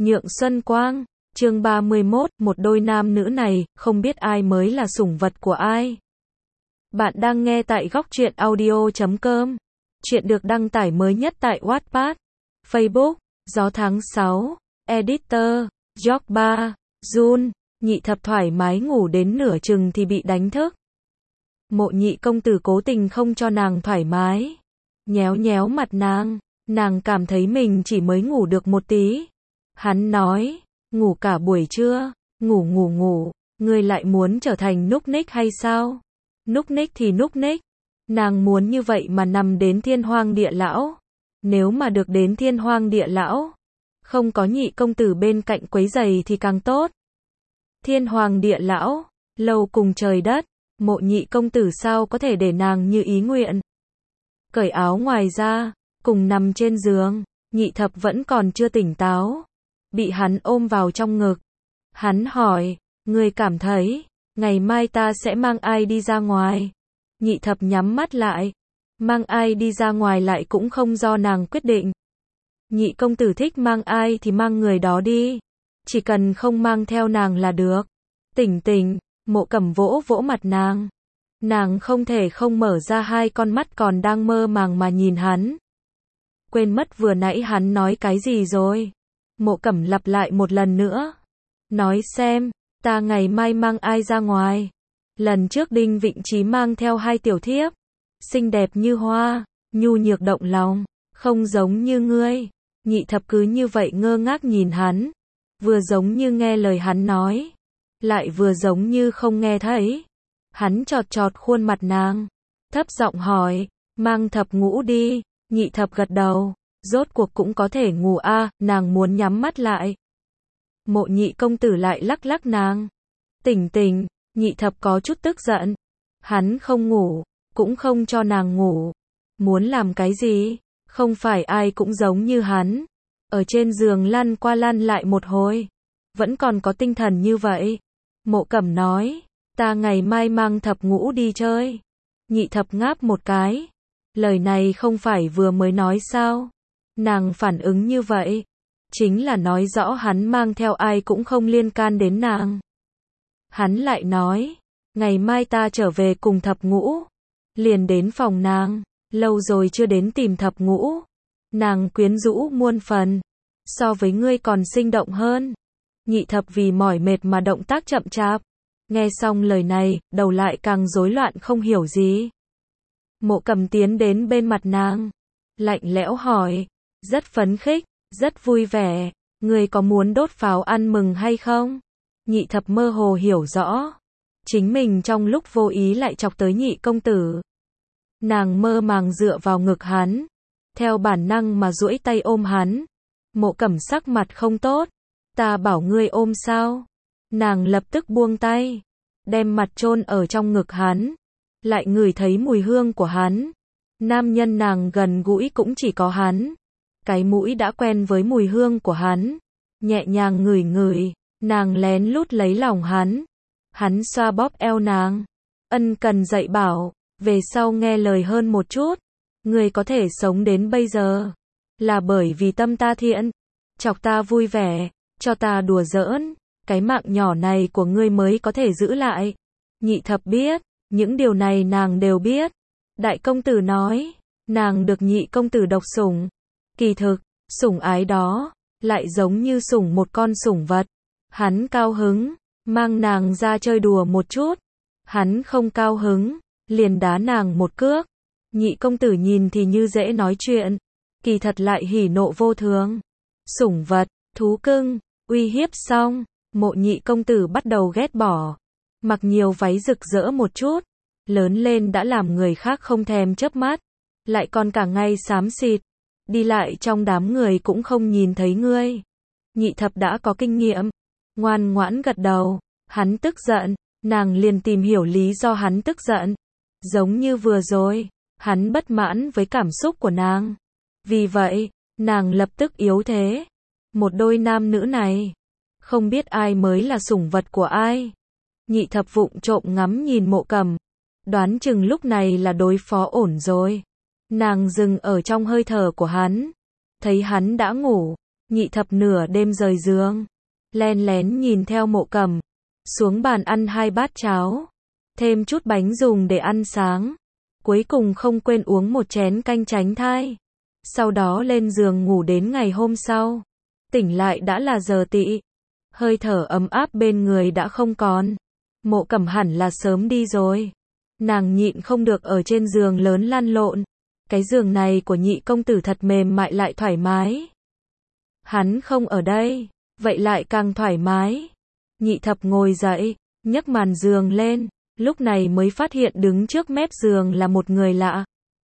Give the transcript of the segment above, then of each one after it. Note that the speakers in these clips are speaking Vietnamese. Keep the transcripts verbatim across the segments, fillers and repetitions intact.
Nhượng Xuân Quang, chương ba mươi mốt, một đôi nam nữ này, không biết ai mới là sủng vật của ai. Bạn đang nghe tại góc truyện audio chấm com. Chuyện được đăng tải mới nhất tại Wattpad, Facebook, Gió tháng sáu, Editor, George ba, Jun, Nhị Thập thoải mái ngủ đến nửa chừng thì bị đánh thức. Mộ Nhị công tử cố tình không cho nàng thoải mái. Nhéo nhéo mặt nàng, nàng cảm thấy mình chỉ mới ngủ được một tí. Hắn nói, ngủ cả buổi trưa, ngủ ngủ ngủ, ngươi lại muốn trở thành núc ních hay sao? Núc ních thì núc ních, nàng muốn như vậy mà nằm đến thiên hoang địa lão. Nếu mà được đến thiên hoang địa lão, không có Nhị công tử bên cạnh quấy giày thì càng tốt. Thiên hoàng địa lão, lâu cùng trời đất, Mộ Nhị công tử sao có thể để nàng như ý nguyện. Cởi áo ngoài ra, cùng nằm trên giường, Nhị Thập vẫn còn chưa tỉnh táo. Bị hắn ôm vào trong ngực. Hắn hỏi, ngươi cảm thấy, ngày mai ta sẽ mang ai đi ra ngoài? Nhị Thập nhắm mắt lại. Mang ai đi ra ngoài lại cũng không do nàng quyết định. Nhị công tử thích mang ai thì mang người đó đi. Chỉ cần không mang theo nàng là được. Tỉnh tỉnh, Mộ Cẩm vỗ vỗ mặt nàng. Nàng không thể không mở ra hai con mắt còn đang mơ màng mà nhìn hắn. Quên mất vừa nãy hắn nói cái gì rồi. Mộ Cẩm lặp lại một lần nữa. Nói xem, ta ngày mai mang ai ra ngoài? Lần trước Đinh Vịnh Chí mang theo hai tiểu thiếp. Xinh đẹp như hoa, nhu nhược động lòng, không giống như ngươi. Nhị Thập cứ như vậy ngơ ngác nhìn hắn. Vừa giống như nghe lời hắn nói, lại vừa giống như không nghe thấy. Hắn chọt chọt khuôn mặt nàng, thấp giọng hỏi, mang Thập ngủ đi. Nhị Thập gật đầu, rốt cuộc cũng có thể ngủ a, à, nàng muốn nhắm mắt lại. Mộ Nhị công tử lại lắc lắc nàng. Tỉnh tỉnh, Nhị Thập có chút tức giận. Hắn không ngủ, cũng không cho nàng ngủ. Muốn làm cái gì? Không phải ai cũng giống như hắn. Ở trên giường lăn qua lăn lại một hồi. Vẫn còn có tinh thần như vậy. Mộ Cẩm nói, ta ngày mai mang Thập ngủ đi chơi. Nhị Thập ngáp một cái. Lời này không phải vừa mới nói sao? Nàng phản ứng như vậy, chính là nói rõ hắn mang theo ai cũng không liên can đến nàng. Hắn lại nói, ngày mai ta trở về cùng Thập ngủ. Liền đến phòng nàng, lâu rồi chưa đến tìm Thập ngủ. Nàng quyến rũ muôn phần, so với ngươi còn sinh động hơn. Nhị Thập vì mỏi mệt mà động tác chậm chạp. Nghe xong lời này, đầu lại càng rối loạn không hiểu gì. Mộ Cẩm tiến đến bên mặt nàng, lạnh lẽo hỏi, rất phấn khích, rất vui vẻ, ngươi có muốn đốt pháo ăn mừng hay không? Nhị Thập mơ hồ hiểu rõ, chính mình trong lúc vô ý lại chọc tới Nhị công tử. Nàng mơ màng dựa vào ngực hắn, theo bản năng mà duỗi tay ôm hắn. Mộ Cẩm sắc mặt không tốt, ta bảo ngươi ôm sao? Nàng lập tức buông tay, đem mặt chôn ở trong ngực hắn, lại ngửi thấy mùi hương của hắn. Nam nhân nàng gần gũi cũng chỉ có hắn. Cái mũi đã quen với mùi hương của hắn. Nhẹ nhàng ngửi ngửi, nàng lén lút lấy lòng hắn. Hắn xoa bóp eo nàng, ân cần dạy bảo, về sau nghe lời hơn một chút. Ngươi có thể sống đến bây giờ, là bởi vì tâm ta thiện, chọc ta vui vẻ, cho ta đùa giỡn, cái mạng nhỏ này của ngươi mới có thể giữ lại. Nhị Thập biết, những điều này nàng đều biết. Đại công tử nói, nàng được Nhị công tử độc sủng. Kỳ thực, sủng ái đó, lại giống như sủng một con sủng vật. Hắn cao hứng, mang nàng ra chơi đùa một chút. Hắn không cao hứng, liền đá nàng một cước. Nhị công tử nhìn thì như dễ nói chuyện, kỳ thật lại hỉ nộ vô thường. Sủng vật, thú cưng, uy hiếp xong, Mộ Nhị công tử bắt đầu ghét bỏ. Mặc nhiều váy rực rỡ một chút, lớn lên đã làm người khác không thèm chớp mắt, lại còn cả ngày xám xịt, đi lại trong đám người cũng không nhìn thấy ngươi. Nhị Thập đã có kinh nghiệm, ngoan ngoãn gật đầu. Hắn tức giận, nàng liền tìm hiểu lý do hắn tức giận. Giống như vừa rồi, hắn bất mãn với cảm xúc của nàng. Vì vậy, nàng lập tức yếu thế. Một đôi nam nữ này, không biết ai mới là sủng vật của ai. Nhị Thập vụng trộm ngắm nhìn Mộ Cẩm, đoán chừng lúc này là đối phó ổn rồi. Nàng dừng ở trong hơi thở của hắn, thấy hắn đã ngủ, Nhị thập nửa đêm rời giường, len lén nhìn theo Mộ Cẩm, xuống bàn ăn hai bát cháo, thêm chút bánh dùng để ăn sáng, cuối cùng không quên uống một chén canh tránh thai. Sau đó lên giường ngủ đến ngày hôm sau, tỉnh lại đã là giờ tỵ, hơi thở ấm áp bên người đã không còn. Mộ Cẩm hẳn là sớm đi rồi. Nàng nhịn không được ở trên giường lớn lăn lộn. Cái giường này của nhị công tử thật mềm mại lại thoải mái. Hắn không ở đây, vậy lại càng thoải mái. Nhị thập ngồi dậy, nhấc màn giường lên, lúc này mới phát hiện đứng trước mép giường là một người lạ.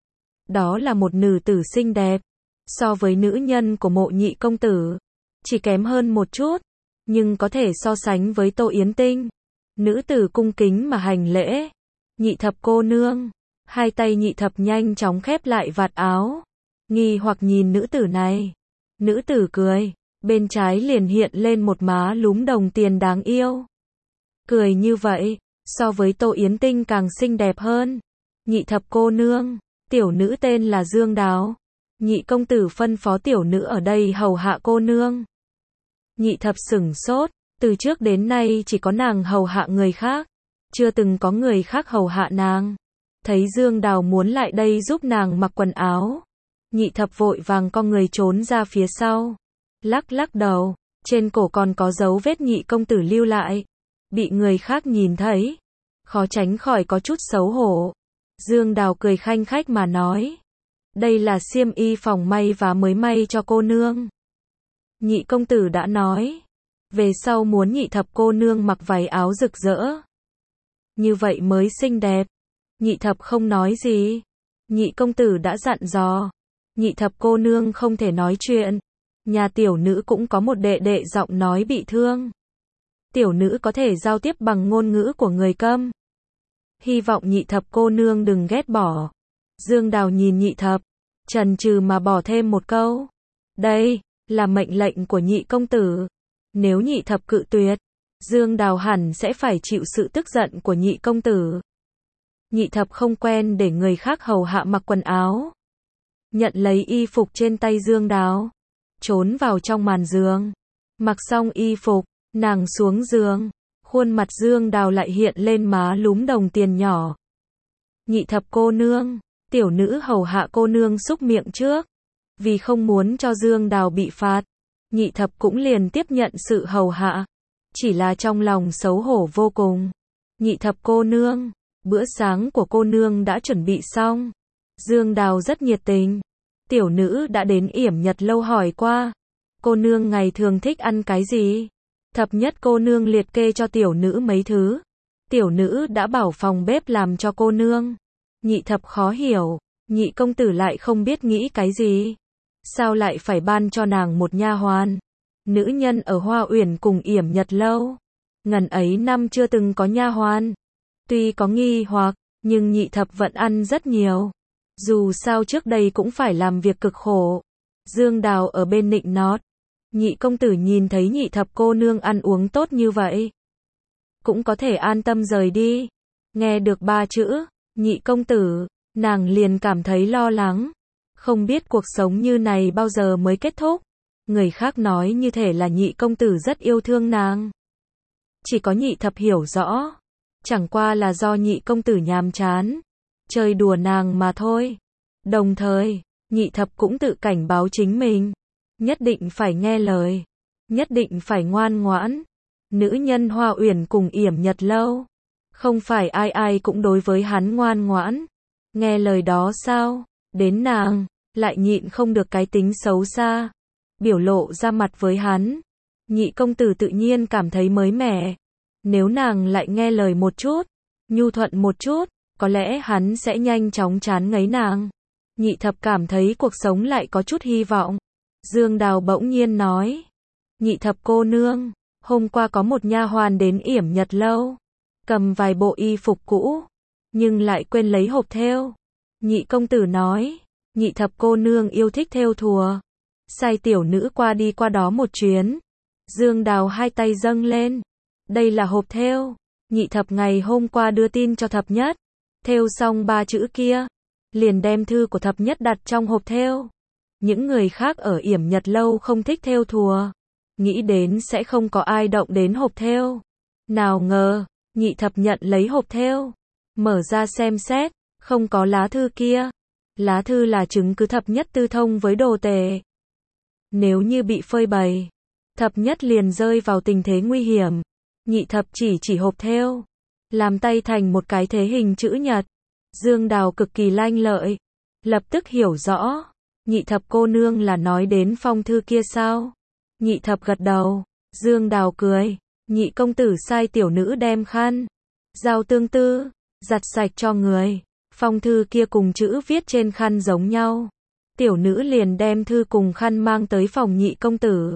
Đó là một nữ tử xinh đẹp, so với nữ nhân của Mộ nhị công tử, chỉ kém hơn một chút, nhưng có thể so sánh với Tô Yến Tinh. Nữ tử cung kính mà hành lễ. Nhị thập cô nương. Hai tay nhị thập nhanh chóng khép lại vạt áo, nghi hoặc nhìn nữ tử này. Nữ tử cười, bên trái liền hiện lên một má lúm đồng tiền đáng yêu. Cười như vậy, so với Tô Yến Tinh càng xinh đẹp hơn. Nhị thập cô nương, tiểu nữ tên là Dương Đào. Nhị công tử phân phó tiểu nữ ở đây hầu hạ cô nương. Nhị thập sửng sốt, từ trước đến nay chỉ có nàng hầu hạ người khác, chưa từng có người khác hầu hạ nàng. Thấy Dương Đào muốn lại đây giúp nàng mặc quần áo, nhị thập vội vàng con người trốn ra phía sau, lắc lắc đầu, trên cổ còn có dấu vết nhị công tử lưu lại, bị người khác nhìn thấy, khó tránh khỏi có chút xấu hổ. Dương Đào cười khanh khách mà nói, đây là xiêm y phòng may và mới may cho cô nương. Nhị công tử đã nói, về sau muốn nhị thập cô nương mặc váy áo rực rỡ, như vậy mới xinh đẹp. Nhị thập không nói gì. Nhị công tử đã dặn dò, nhị thập cô nương không thể nói chuyện. Nhà tiểu nữ cũng có một đệ đệ giọng nói bị thương. Tiểu nữ có thể giao tiếp bằng ngôn ngữ của người câm. Hy vọng nhị thập cô nương đừng ghét bỏ. Dương Đào nhìn nhị thập, chần chừ mà bỏ thêm một câu. Đây là mệnh lệnh của nhị công tử. Nếu nhị thập cự tuyệt, Dương Đào hẳn sẽ phải chịu sự tức giận của nhị công tử. Nhị thập không quen để người khác hầu hạ mặc quần áo. Nhận lấy y phục trên tay Dương Đào, trốn vào trong màn giường. Mặc xong y phục, nàng xuống giường, khuôn mặt Dương Đào lại hiện lên má lúm đồng tiền nhỏ. Nhị thập cô nương, tiểu nữ hầu hạ cô nương xúc miệng trước. Vì không muốn cho Dương Đào bị phạt, nhị thập cũng liền tiếp nhận sự hầu hạ. Chỉ là trong lòng xấu hổ vô cùng. Nhị thập cô nương, bữa sáng của cô nương đã chuẩn bị xong. Dương Đào rất nhiệt tình. Tiểu nữ đã đến Yểm Nhật lâu hỏi qua. Cô nương ngày thường thích ăn cái gì? Thập nhất cô nương liệt kê cho tiểu nữ mấy thứ. Tiểu nữ đã bảo phòng bếp làm cho cô nương. Nhị thập khó hiểu. Nhị công tử lại không biết nghĩ cái gì. Sao lại phải ban cho nàng một nha hoàn? Nữ nhân ở Hoa Uyển cùng Yểm Nhật lâu, ngần ấy năm chưa từng có nha hoàn. Tuy có nghi hoặc, nhưng nhị thập vẫn ăn rất nhiều. Dù sao trước đây cũng phải làm việc cực khổ. Dương Đào ở bên nịnh nót. Nhị công tử nhìn thấy nhị thập cô nương ăn uống tốt như vậy, cũng có thể an tâm rời đi. Nghe được ba chữ, nhị công tử, nàng liền cảm thấy lo lắng. Không biết cuộc sống như này bao giờ mới kết thúc. Người khác nói như thể là nhị công tử rất yêu thương nàng. Chỉ có nhị thập hiểu rõ. Chẳng qua là do nhị công tử nhàm chán, chơi đùa nàng mà thôi. Đồng thời, nhị thập cũng tự cảnh báo chính mình. Nhất định phải nghe lời. Nhất định phải ngoan ngoãn. Nữ nhân Hoa Uyển cùng Yểm Nhật lâu. Không phải ai ai cũng đối với hắn ngoan ngoãn. Nghe lời đó sao? Đến nàng, lại nhịn không được cái tính xấu xa. Biểu lộ ra mặt với hắn. Nhị công tử tự nhiên cảm thấy mới mẻ. Nếu nàng lại nghe lời một chút, nhu thuận một chút, có lẽ hắn sẽ nhanh chóng chán ngấy nàng. Nhị thập cảm thấy cuộc sống lại có chút hy vọng. Dương Đào bỗng nhiên nói. Nhị thập cô nương, hôm qua có một nha hoàn đến Yểm Nhật lâu, cầm vài bộ y phục cũ, nhưng lại quên lấy hộp thêu. Nhị công tử nói, nhị thập cô nương yêu thích thêu thùa, sai tiểu nữ qua đi qua đó một chuyến. Dương Đào hai tay dâng lên. Đây là hộp thêu. Nhị thập ngày hôm qua đưa tin cho thập nhất. Thêu xong ba chữ kia, liền đem thư của thập nhất đặt trong hộp thêu. Những người khác ở yểm Nhật lâu không thích thêu thùa, nghĩ đến sẽ không có ai động đến hộp thêu. Nào ngờ, Nhị Thập nhận lấy hộp thêu, mở ra xem xét, không có lá thư kia. Lá thư là chứng cứ Thập Nhất tư thông với Đồ Tể. Nếu như bị phơi bày, Thập Nhất liền rơi vào tình thế nguy hiểm. Nhị Thập chỉ chỉ hộp thêu, làm tay thành một cái thế hình chữ nhật. Dương Đào cực kỳ lanh lợi, lập tức hiểu rõ. Nhị Thập cô nương là nói đến phong thư kia sao? Nhị Thập gật đầu. Dương Đào cười. Nhị công tử sai tiểu nữ đem khăn, dao tương tư, giặt sạch cho người. Phong thư kia cùng chữ viết trên khăn giống nhau. Tiểu nữ liền đem thư cùng khăn mang tới phòng nhị công tử.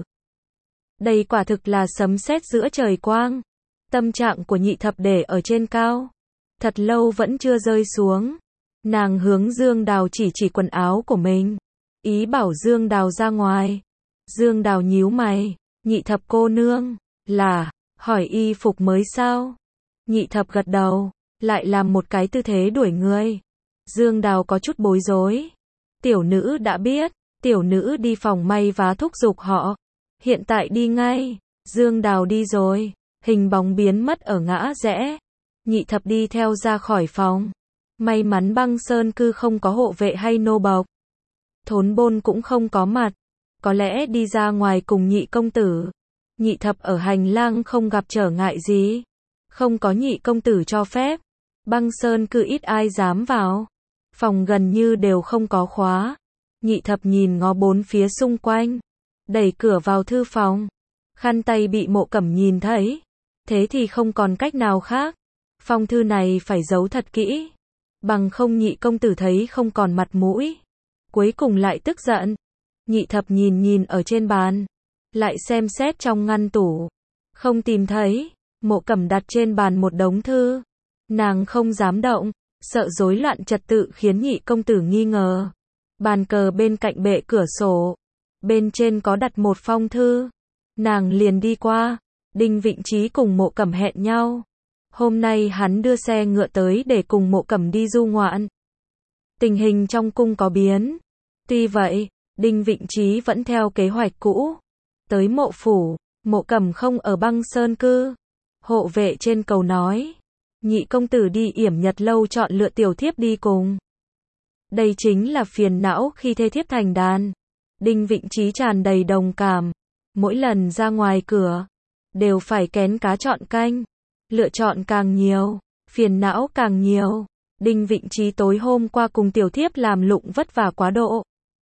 Đây quả thực là sấm sét giữa trời quang. Tâm trạng của Nhị Thập để ở trên cao, thật lâu vẫn chưa rơi xuống. Nàng hướng Dương Đào chỉ chỉ quần áo của mình, ý bảo Dương Đào ra ngoài. Dương Đào nhíu mày. Nhị Thập cô nương, là, hỏi y phục mới sao? Nhị Thập gật đầu, lại làm một cái tư thế đuổi người. Dương Đào có chút bối rối. Tiểu nữ đã biết, tiểu nữ đi phòng may vá thúc giục họ. Hiện tại đi ngay. Dương Đào đi rồi, hình bóng biến mất ở ngã rẽ. Nhị Thập đi theo ra khỏi phòng. May mắn Băng Sơn cư không có hộ vệ hay nô bộc. Thốn Bôn cũng không có mặt, có lẽ đi ra ngoài cùng nhị công tử. Nhị Thập ở hành lang không gặp trở ngại gì, không có nhị công tử cho phép, Băng Sơn cư ít ai dám vào. Phòng gần như đều không có khóa. Nhị Thập nhìn ngó bốn phía xung quanh, đẩy cửa vào thư phòng. Khăn tay bị Mộ Cẩm nhìn thấy, thế thì không còn cách nào khác. Phong thư này phải giấu thật kỹ, bằng không nhị công tử thấy không còn mặt mũi. Cuối cùng lại tức giận. Nhị Thập nhìn nhìn ở trên bàn, lại xem xét trong ngăn tủ, không tìm thấy. Mộ Cẩm đặt trên bàn một đống thư, nàng không dám động, sợ rối loạn trật tự khiến nhị công tử nghi ngờ. Bàn cờ bên cạnh bệ cửa sổ, bên trên có đặt một phong thư. Nàng liền đi qua. Đinh Vịnh Chí cùng Mộ Cẩm hẹn nhau. Hôm nay hắn đưa xe ngựa tới để cùng Mộ Cẩm đi du ngoạn. Tình hình trong cung có biến. Tuy vậy, Đinh Vịnh Chí vẫn theo kế hoạch cũ. Tới Mộ phủ, Mộ Cẩm không ở Băng Sơn cư. Hộ vệ trên cầu nói, nhị công tử đi yểm Nhật lâu chọn lựa tiểu thiếp đi cùng. Đây chính là phiền não khi thê thiếp thành đàn. Đinh Vịnh Chí tràn đầy đồng cảm. Mỗi lần ra ngoài cửa, đều phải kén cá chọn canh. Lựa chọn càng nhiều, phiền não càng nhiều. Đinh Vịnh Chí tối hôm qua cùng tiểu thiếp làm lụng vất vả quá độ.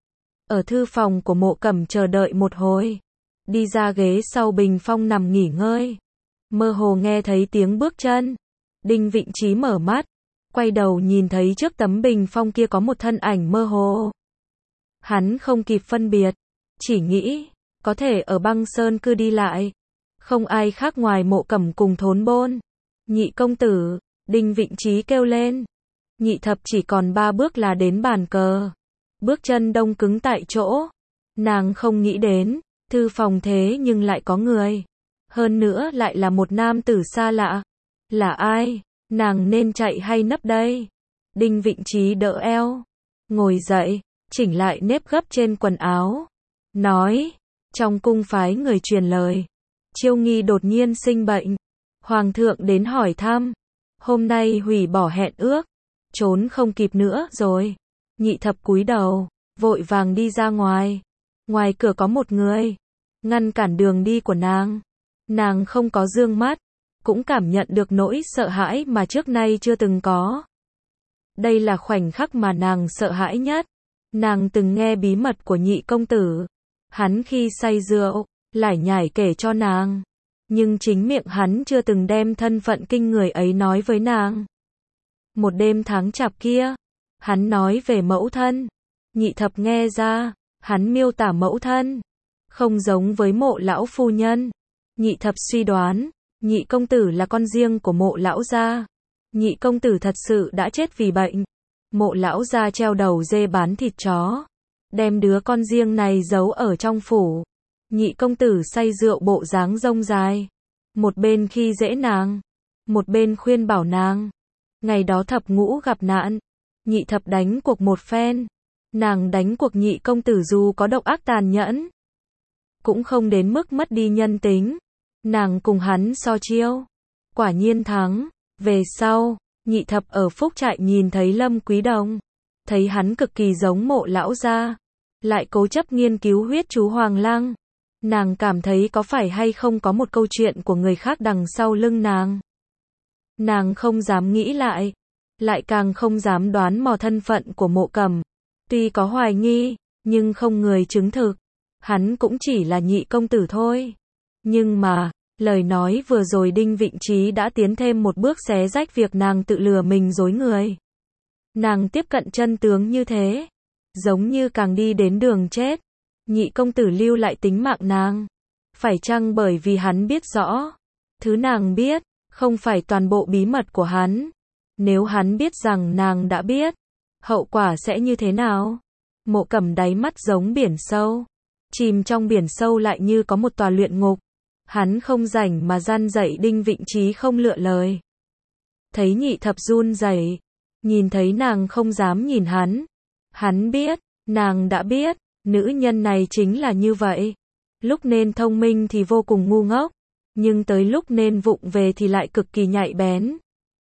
Ở thư phòng của Mộ Cẩm chờ đợi một hồi. Đi ra ghế sau bình phong nằm nghỉ ngơi. Mơ hồ nghe thấy tiếng bước chân. Đinh Vịnh Chí mở mắt, quay đầu nhìn thấy trước tấm bình phong kia có một thân ảnh mơ hồ. Hắn không kịp phân biệt, chỉ nghĩ, có thể ở Băng Sơn cư đi lại. Không ai khác ngoài Mộ Cẩm cùng Thốn Bôn. Nhị công tử, Đinh Vịnh Chí kêu lên. Nhị Thập chỉ còn ba bước là đến bàn cờ. Bước chân đông cứng tại chỗ. Nàng không nghĩ đến, thư phòng thế nhưng lại có người. Hơn nữa lại là một nam tử xa lạ. Là ai? Nàng nên chạy hay nấp đây? Đinh Vịnh Chí đỡ eo, ngồi dậy, chỉnh lại nếp gấp trên quần áo. Nói, trong cung phái người truyền lời. Chiêu Nghi đột nhiên sinh bệnh. Hoàng thượng đến hỏi thăm. Hôm nay hủy bỏ hẹn ước. Trốn không kịp nữa rồi. Nhị Thập cúi đầu, vội vàng đi ra ngoài. Ngoài cửa có một người, ngăn cản đường đi của nàng. Nàng không có dương mắt, cũng cảm nhận được nỗi sợ hãi mà trước nay chưa từng có. Đây là khoảnh khắc mà nàng sợ hãi nhất. Nàng từng nghe bí mật của nhị công tử. Hắn khi say rượu, lải nhải kể cho nàng. Nhưng chính miệng hắn chưa từng đem thân phận kinh người ấy nói với nàng. Một đêm tháng chạp kia, hắn nói về mẫu thân. Nhị Thập nghe ra, hắn miêu tả mẫu thân không giống với Mộ lão phu nhân. Nhị Thập suy đoán, nhị công tử là con riêng của Mộ lão gia. Nhị công tử thật sự đã chết vì bệnh. Mộ lão gia treo đầu dê bán thịt chó, đem đứa con riêng này giấu ở trong phủ. Nhị công tử say rượu bộ dáng rông dài, một bên khi dễ nàng, một bên khuyên bảo nàng. Ngày đó Thập Ngũ gặp nạn, Nhị Thập đánh cuộc một phen, Nàng đánh cuộc nhị công tử dù có độc ác tàn nhẫn, cũng không đến mức mất đi nhân tính. Nàng cùng hắn so chiêu, quả nhiên thắng. Về sau, nhị thập ở Phúc Trại nhìn thấy Lâm Quý Đồng, thấy hắn cực kỳ giống Mộ lão gia, lại cố chấp nghiên cứu huyết chú Hoàng Lăng. Nàng cảm thấy có phải hay không có một câu chuyện của người khác đằng sau lưng nàng. Nàng không dám nghĩ lại, lại càng không dám đoán mò thân phận của Mộ Cẩm. Tuy có hoài nghi, nhưng không người chứng thực. Hắn cũng chỉ là nhị công tử thôi. Nhưng mà, lời nói vừa rồi Đinh Vịnh Trí đã tiến thêm một bước xé rách việc nàng tự lừa mình dối người. Nàng tiếp cận chân tướng như thế, giống như càng đi đến đường chết. Nhị công tử lưu lại tính mạng nàng, phải chăng bởi vì hắn biết rõ, thứ nàng biết, không phải toàn bộ bí mật của hắn. Nếu hắn biết rằng nàng đã biết, hậu quả sẽ như thế nào? Mộ Cẩm đáy mắt giống biển sâu, chìm trong biển sâu lại như có một tòa luyện ngục. Hắn không rảnh mà gian dạy Đinh Vịnh Trí không lựa lời. Thấy nhị thập run rẩy, nhìn thấy nàng không dám nhìn hắn. Hắn biết, nàng đã biết, nữ nhân này chính là như vậy. Lúc nên thông minh thì vô cùng ngu ngốc, nhưng tới lúc nên vụng về thì lại cực kỳ nhạy bén.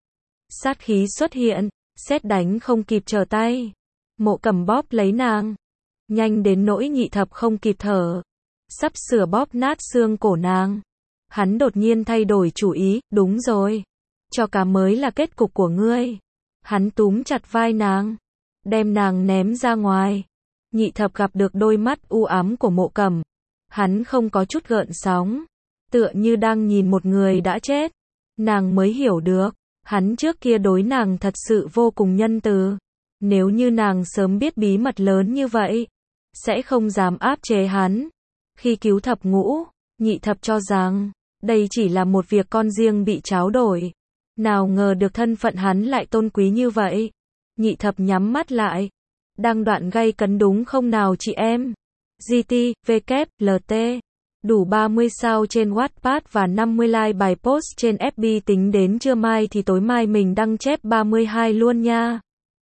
Sát khí xuất hiện, sét đánh không kịp trở tay. Mộ Cẩm bóp lấy nàng, nhanh đến nỗi nhị thập không kịp thở, sắp sửa bóp nát xương cổ nàng. Hắn đột nhiên thay đổi chủ ý, đúng rồi, cho cá mới là kết cục của ngươi. Hắn túm chặt vai nàng, đem nàng ném ra ngoài. Nhị thập gặp được đôi mắt u ám của Mộ Cẩm, hắn không có chút gợn sóng, tựa như đang nhìn một người đã chết. Nàng mới hiểu được, hắn trước kia đối nàng thật sự vô cùng nhân từ. Nếu như nàng sớm biết bí mật lớn như vậy, sẽ không dám áp chế hắn. Khi cứu thập ngũ, nhị thập cho rằng, đây chỉ là một việc con riêng bị tráo đổi. Nào ngờ được thân phận hắn lại tôn quý như vậy. Nhị thập nhắm mắt lại. Đang đoạn gay cấn đúng không nào chị em? giê tê, vê kép, lờ tê. Đủ ba mươi sao trên Wattpad và năm mươi like bài post trên ép bê, tính đến trưa mai thì tối mai mình đăng chép ba mươi hai luôn nha.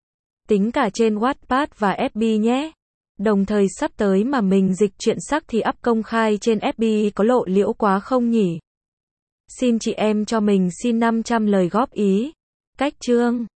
Tính cả trên Wattpad và ép bê nhé. Đồng thời sắp tới mà mình dịch truyện sắc thì up công khai trên ép bê có lộ liễu quá không nhỉ? Xin chị em cho mình xin năm trăm lời góp ý. Cách chương